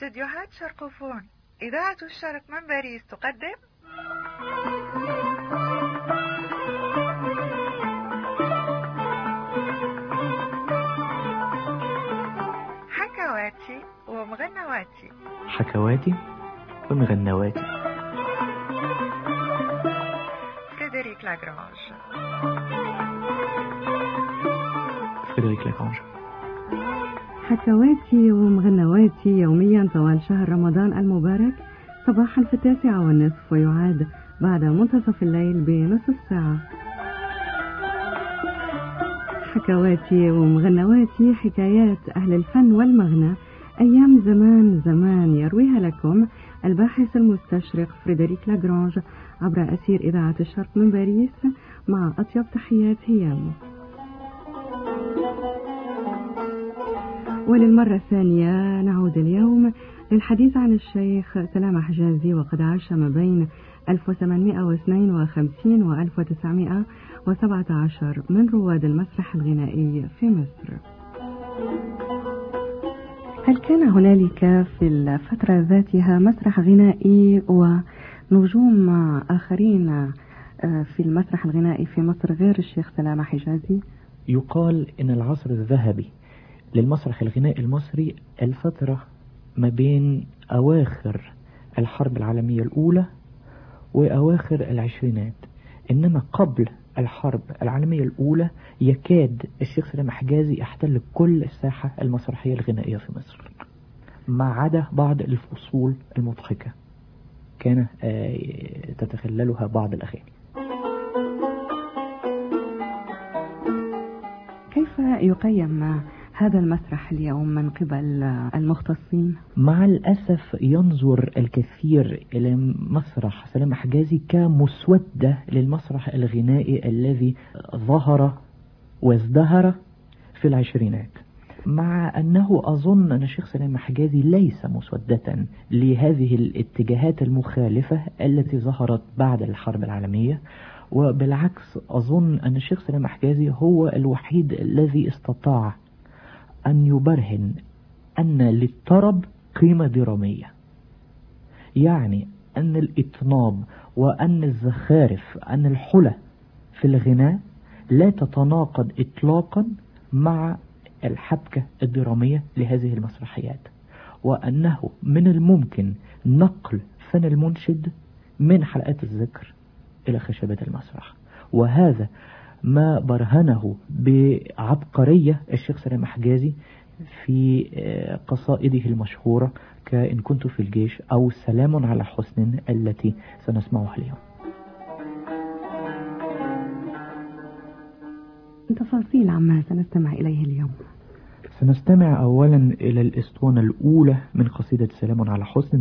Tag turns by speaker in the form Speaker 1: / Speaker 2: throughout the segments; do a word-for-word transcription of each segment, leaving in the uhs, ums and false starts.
Speaker 1: استديوهات شرقوفون إذاعة الشرق من باريس تقدم حكواتي ومغنواتي.
Speaker 2: حكواتي ومغنواتي.
Speaker 1: فريدريك لاغرانج.
Speaker 2: فريدريك لاغرانج.
Speaker 3: حكواتي ومغنواتي يوميا طوال شهر رمضان المبارك، صباحا في التاسعة والنصف ويعاد بعد منتصف الليل بنصف ساعة. حكواتي ومغنواتي، حكايات أهل الفن والمغنى أيام زمان زمان، يرويها لكم الباحث المستشرق فريدريك لاغرانج عبر أثير إذاعة الشرق من باريس، مع أطيب تحيات هيام. وللمرة الثانية نعود اليوم للحديث عن الشيخ سلامة حجازي، وقد عاش ما بين ألف وثمانمائة واثنين وخمسين و ألف وتسعمائة وسبعة عشر من رواد المسرح الغنائي في مصر. هل كان هنالك في الفترة ذاتها مسرح غنائي ونجوم آخرين في المسرح الغنائي في مصر غير الشيخ سلامة حجازي؟
Speaker 2: يقال إن العصر الذهبي للمسرح الغنائي المصري الفترة ما بين أواخر الحرب العالمية الأولى وأواخر العشرينات، إنما قبل الحرب العالمية الأولى يكاد الشيخ سلامة حجازي يحتل كل الساحة المسرحية الغنائية في مصر، ما عدا بعض الفصول المضحكة كان تتخللها بعض الأغاني.
Speaker 3: كيف يقيم هذا المسرح اليوم من قبل المختصين؟
Speaker 2: مع الأسف ينظر الكثير إلى مسرح سلامة حجازي كمسودة للمسرح الغنائي الذي ظهر وازدهر في العشرينات، مع أنه أظن أن الشيخ سلامة حجازي ليس مسودة لهذه الاتجاهات المخالفة التي ظهرت بعد الحرب العالمية، وبالعكس أظن أن الشيخ سلامة حجازي هو الوحيد الذي استطاع أن يبرهن أن للطرب قيمة درامية، يعني أن الإطناب وأن الزخارف أن الحلة في الغناء لا تتناقض إطلاقا مع الحبكة الدرامية لهذه المسرحيات، وأنه من الممكن نقل فن المنشد من حلقات الذكر إلى خشبات المسرح، وهذا ما برهنه بعبقرية الشيخ سلامة حجازي في قصائده المشهورة كإن كنت في الجيش أو سلام على حسن التي سنسمعها اليوم.
Speaker 3: تفاصيل عما سنستمع إليه اليوم.
Speaker 2: سنستمع أولا إلى الإسطوانة الأولى من قصيدة سلام على حسن،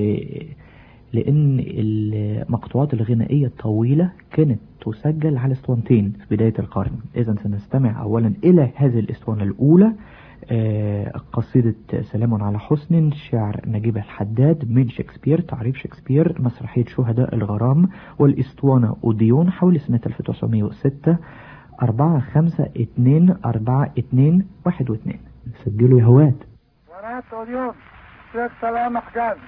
Speaker 2: لأن المقطوعات الغنائية الطويلة كانت تسجل على اسطوانتين في بداية القرن. إذن سنستمع أولا إلى هذه الاسطوانة الأولى، قصيدة سلام على حسن، شعر نجيب الحداد من شكسبير، تعريف شكسبير، مسرحية شهداء الغرام، والاسطوانة أوديون حول سنة ألف وتسعمائة وستة. أربعة خمسة اتنين أربعة اتنين واحد واثنين. سجلوا يا هواد.
Speaker 4: قناة أوديون، شيخ سلامة حجازي.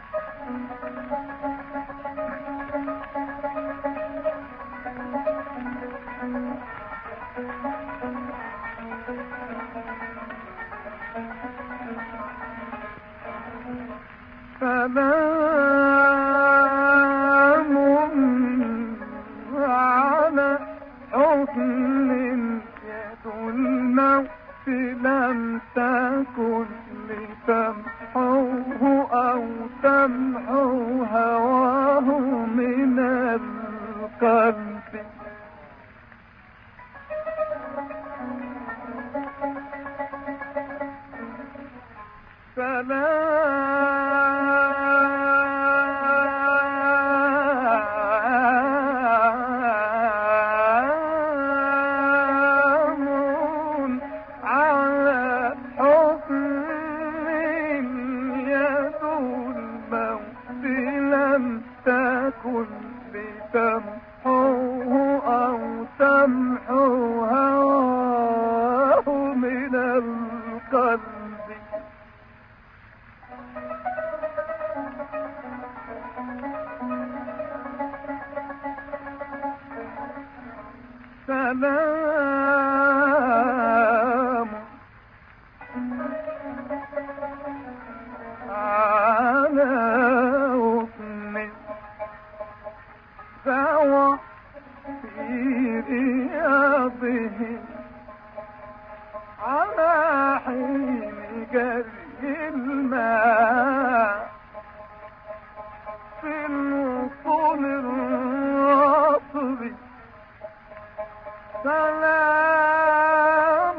Speaker 4: سلام على حسن يد الموت لم تكن لتمحوه أو تمحو هواه من القلب. القلب سلام على وطن سوى في رياضه على حين جري الماء في الوصول الرطب سلام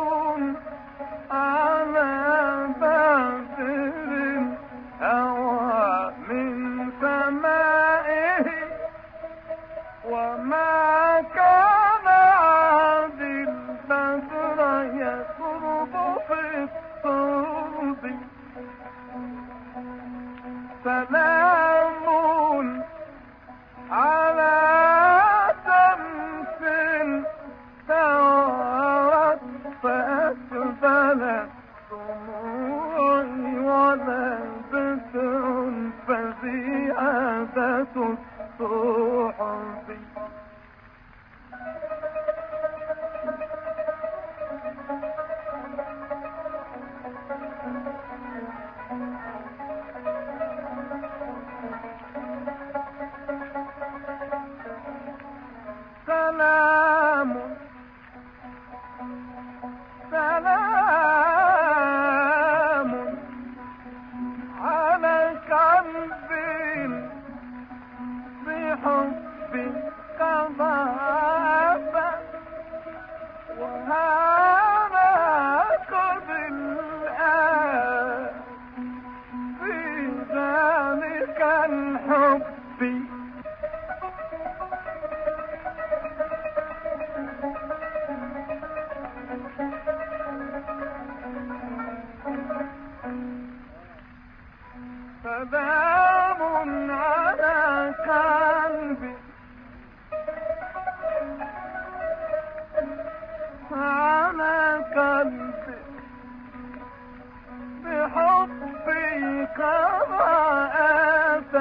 Speaker 4: على بدر هوى من سمائه وما كان عاد البدر يسرب في الترب سلام على شمس توارت فأسفلت دموعي ولبس فزيادة الصحب سلام سلام على قلب بحبك ضعف وهانك بالآن في ذلك الحب سلام على قلبي على قلبي بحبك رأسا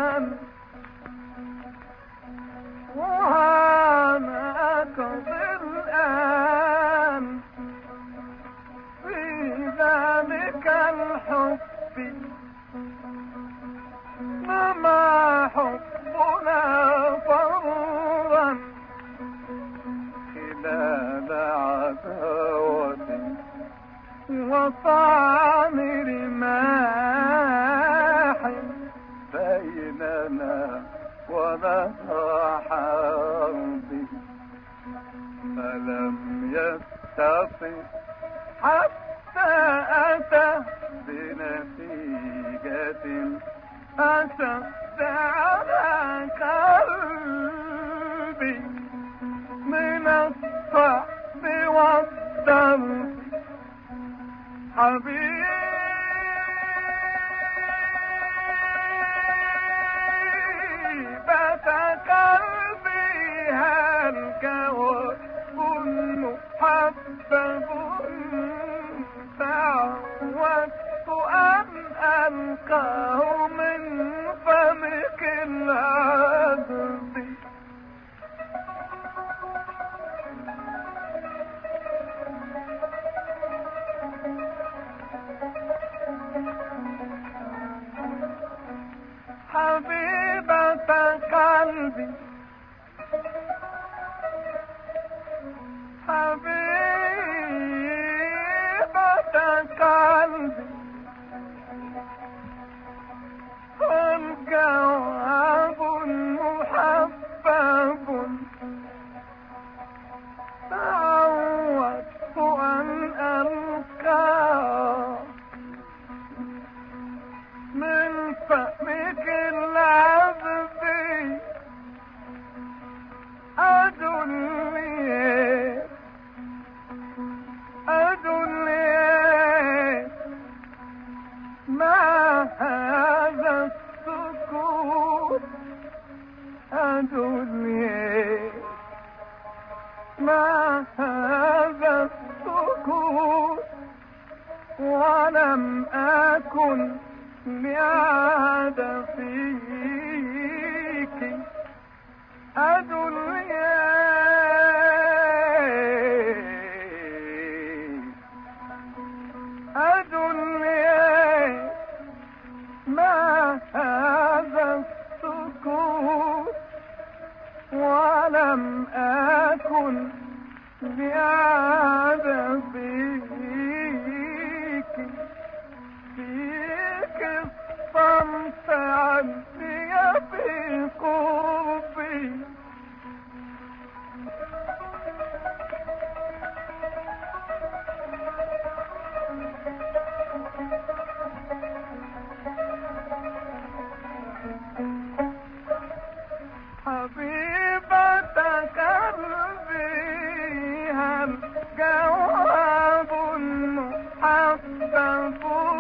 Speaker 4: وهانك بالآن في ذلك الحب ما حبنا فرا خلال عداوة وطعن رماح بيننا ونهى حرب فلم يستطع حتى أتى بنتيجة أشد على قلبي من الصعب والدرب حبيبة قلبي هل كون محبب تعودت أن ألقاه من فمك العذب حبيبة قلبي حبيبة قلبي الجواب محبب تعودت أن ألقاه من فمك العذب أدلي أدلي ما هذا السكوت أدلي ما هذا السكوت ولم أكن لعاد فيك أدلي لقعدة فيك فيك الصمت عندي في قربي حبيبة قلبي هل جواب محبب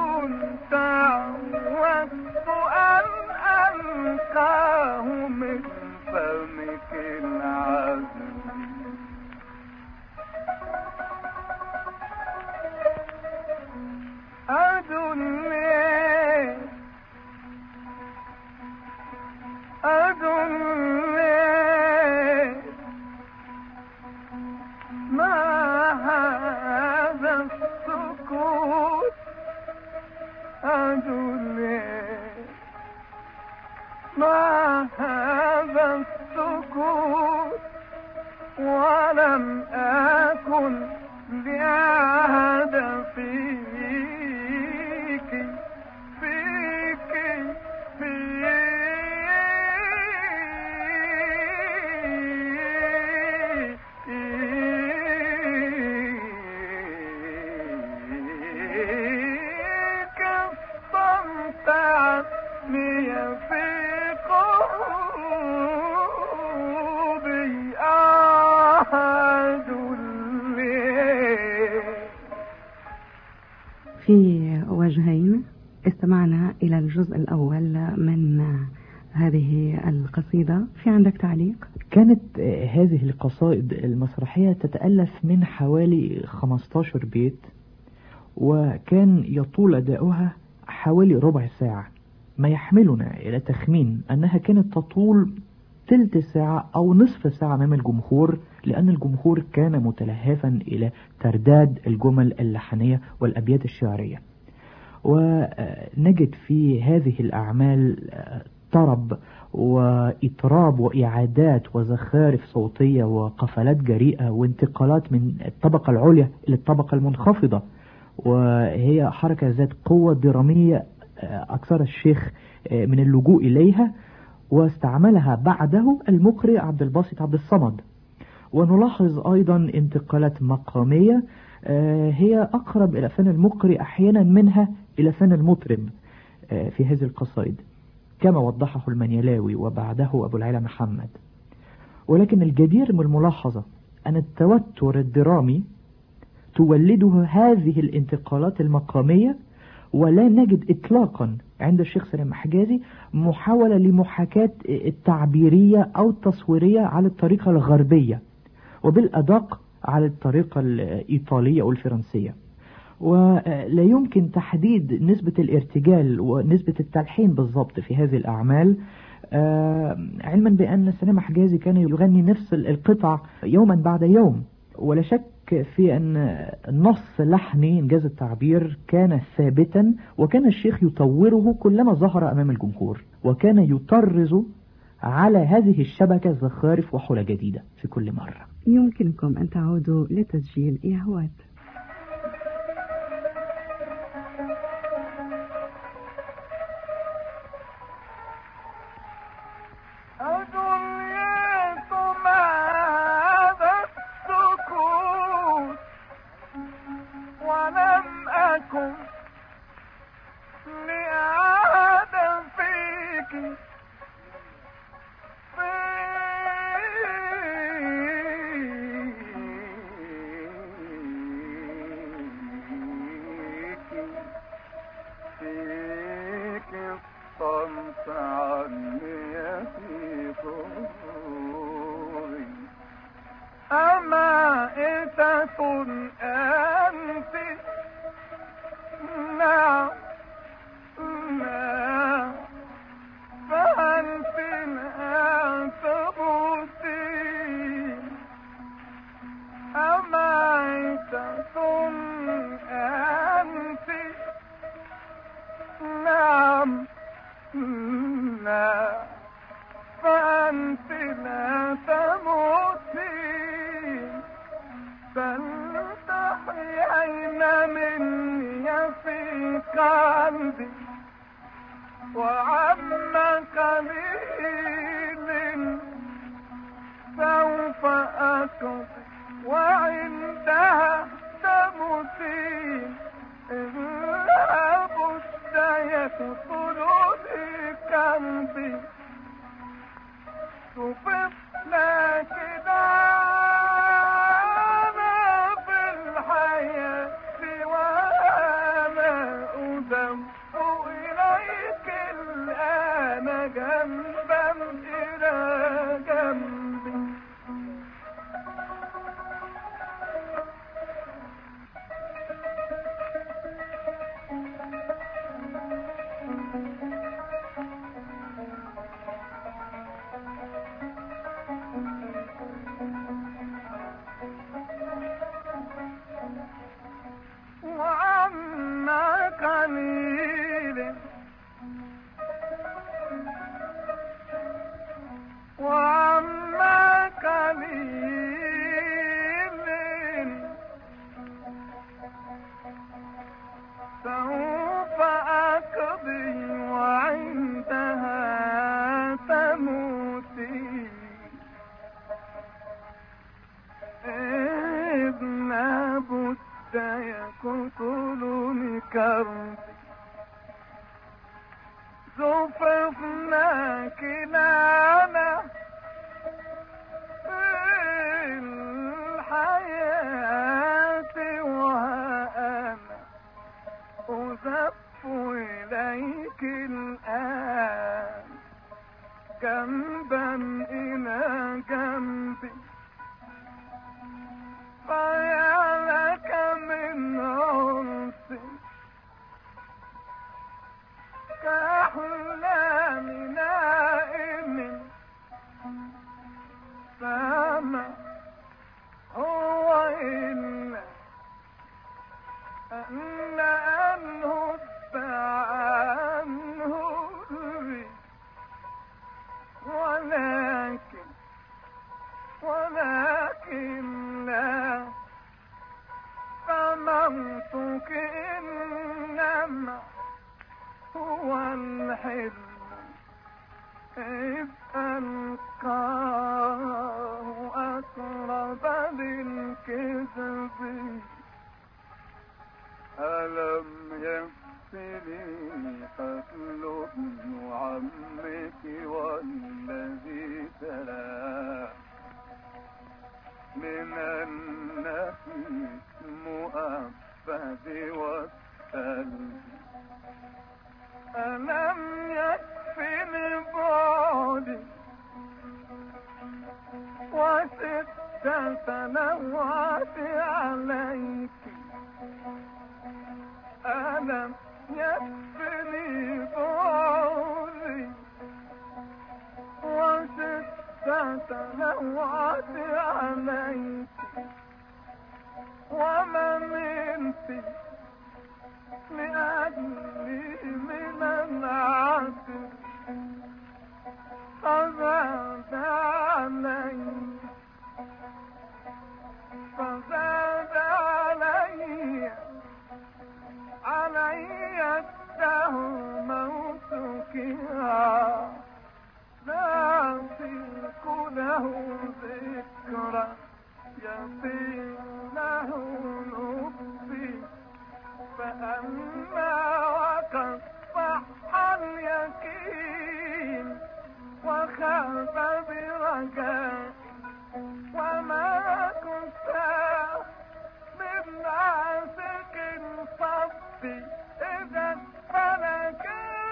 Speaker 4: تعودت أن ألقاه من فمك العذب أدلي أدلي ما هذا السكوت أدلي ما هذا السكوت ولم أكن لأعد فيك فيك فيك استمتعني في قلبي أحد
Speaker 3: في وجهين استمعنا إلى الجزء الأول من هذه القصيدة. في عندك تعليق؟
Speaker 2: كانت هذه القصائد المسرحية تتألف من حوالي خمستاشر بيت، وكان يطول أداؤها حوالي ربع ساعة، ما يحملنا إلى تخمين أنها كانت تطول تلت ساعة أو نصف ساعة أمام الجمهور، لأن الجمهور كان متلهفا إلى ترداد الجمل اللحنية والأبيات الشعرية. ونجد في هذه الأعمال طرب وإطراب وإعادات وزخارف صوتية وقفلات جريئة وانتقالات من الطبقة العليا إلى الطبقة المنخفضة، وهي حركة ذات قوة درامية أكثر الشيخ من اللجوء إليها، واستعملها بعده المقرئ عبد الباسط عبد الصمد. ونلاحظ أيضا انتقالات مقامية هي أقرب إلى فن المقرئ أحيانا منها إلى فن المطرب في هذه القصائد، كما وضحه المنيلاوي وبعده أبو العلا محمد. ولكن الجدير من الملاحظة أن التوتر الدرامي تولده هذه الانتقالات المقامية، ولا نجد إطلاقا عند الشيخ سليم حجازي محاولة لمحاكاة التعبيرية أو التصويرية على الطريقة الغربية، وبالأدق على الطريقة الإيطالية أو الفرنسية. ولا يمكن تحديد نسبة الارتجال ونسبة التلحين بالضبط في هذه الأعمال، علما بأن سليم حجازي كان يغني نفس القطع يوما بعد يوم، ولا شك في أن النص لحني إنجاز التعبير كان ثابتا، وكان الشيخ يطوره كلما ظهر أمام الجمهور، وكان يطرز على هذه الشبكة زخارف وحلى جديدة في كل مرة.
Speaker 3: يمكنكم أن تعودوا لتسجيل إيهوات.
Speaker 4: مني في قلبي وعم قليل سوف أقضي وعندها تموتين إلا بد يقتلني قلبي صففنا كده في الحياة وأنا أدم إليك الآن جنبا إلى جنبي وعما قليل وعما قليل سوف أقضي وعندها تموتي إذ لابد يقتلني كربي زففنا كلانا في الحياة وأنا أزف إليك الآن جنبا إلى جنبي فيا لك من عرس كأحلام نائم فما هو إلا أن أنه عنه ولكن ولكن لا فموتك إنما هو الحلم إذ ألقاه أقرب للكذب ألم يكفني قتل ابن عمك والذي تلا من النفيس مؤبد والسلب ألم يكفني بعدي وستة سنوات عليك ألم يكفني بعدي وستة سنوات عليك وما منت لأجلي من العسل فزاد علي فزاد علي علي الدهر موتك لا أطيق له ذكرى يطيق له نبي فأما وقد صح اليقين وخاف برجاء وما كنت من عاشق صبي إذا فلك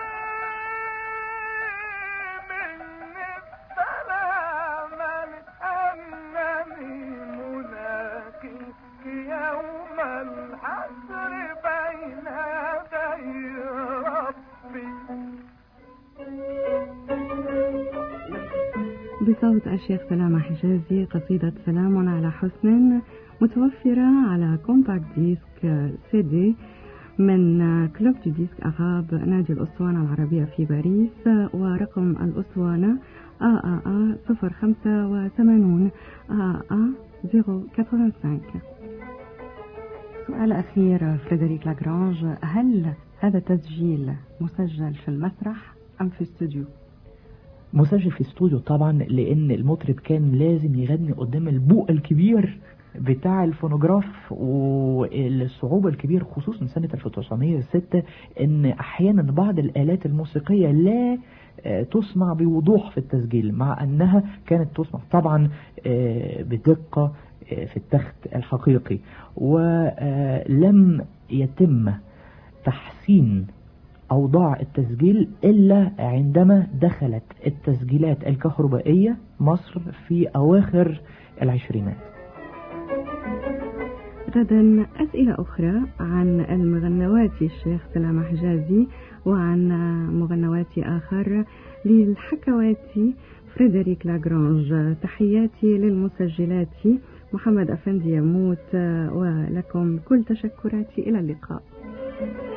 Speaker 4: مني سلاما أنني ملاقيك يوم الحسر بين يدي ربي.
Speaker 3: بصوت الشيخ سلامة حجازي قصيدة سلام على حسن متوفرة على كومباكت ديسك سي دي من كلوب دي ديسك أغاب نادي الأسوانة العربية في باريس، ورقم الأسوانة آ آ آ صفر خمسة وثمانون آ آ صفر خمسة. سؤال أخير فريدريك لاغرانج، هل هذا تسجيل مسجل في المسرح أم في استوديو؟
Speaker 2: مسجل في استوديو طبعا، لأن المطرب كان لازم يغني قدام البوق الكبير بتاع الفونوغراف، والصعوبة الكبيرة خصوصا سنة ألف وتسعمائة وستة ان احيانا بعض الآلات الموسيقية لا تسمع بوضوح في التسجيل، مع انها كانت تسمع طبعا بدقة في التخت الحقيقي. ولم يتم تحسين أوضاع التسجيل إلا عندما دخلت التسجيلات الكهربائية مصر في أواخر العشرينات.
Speaker 3: غدا أسئلة أخرى عن المغنوات الشيخ سلامة حجازي وعن مغنوات آخر للحكوات فريدريك لاغرانج. تحياتي للمسجلات محمد أفندي يموت، ولكم كل تشكراتي. إلى اللقاء.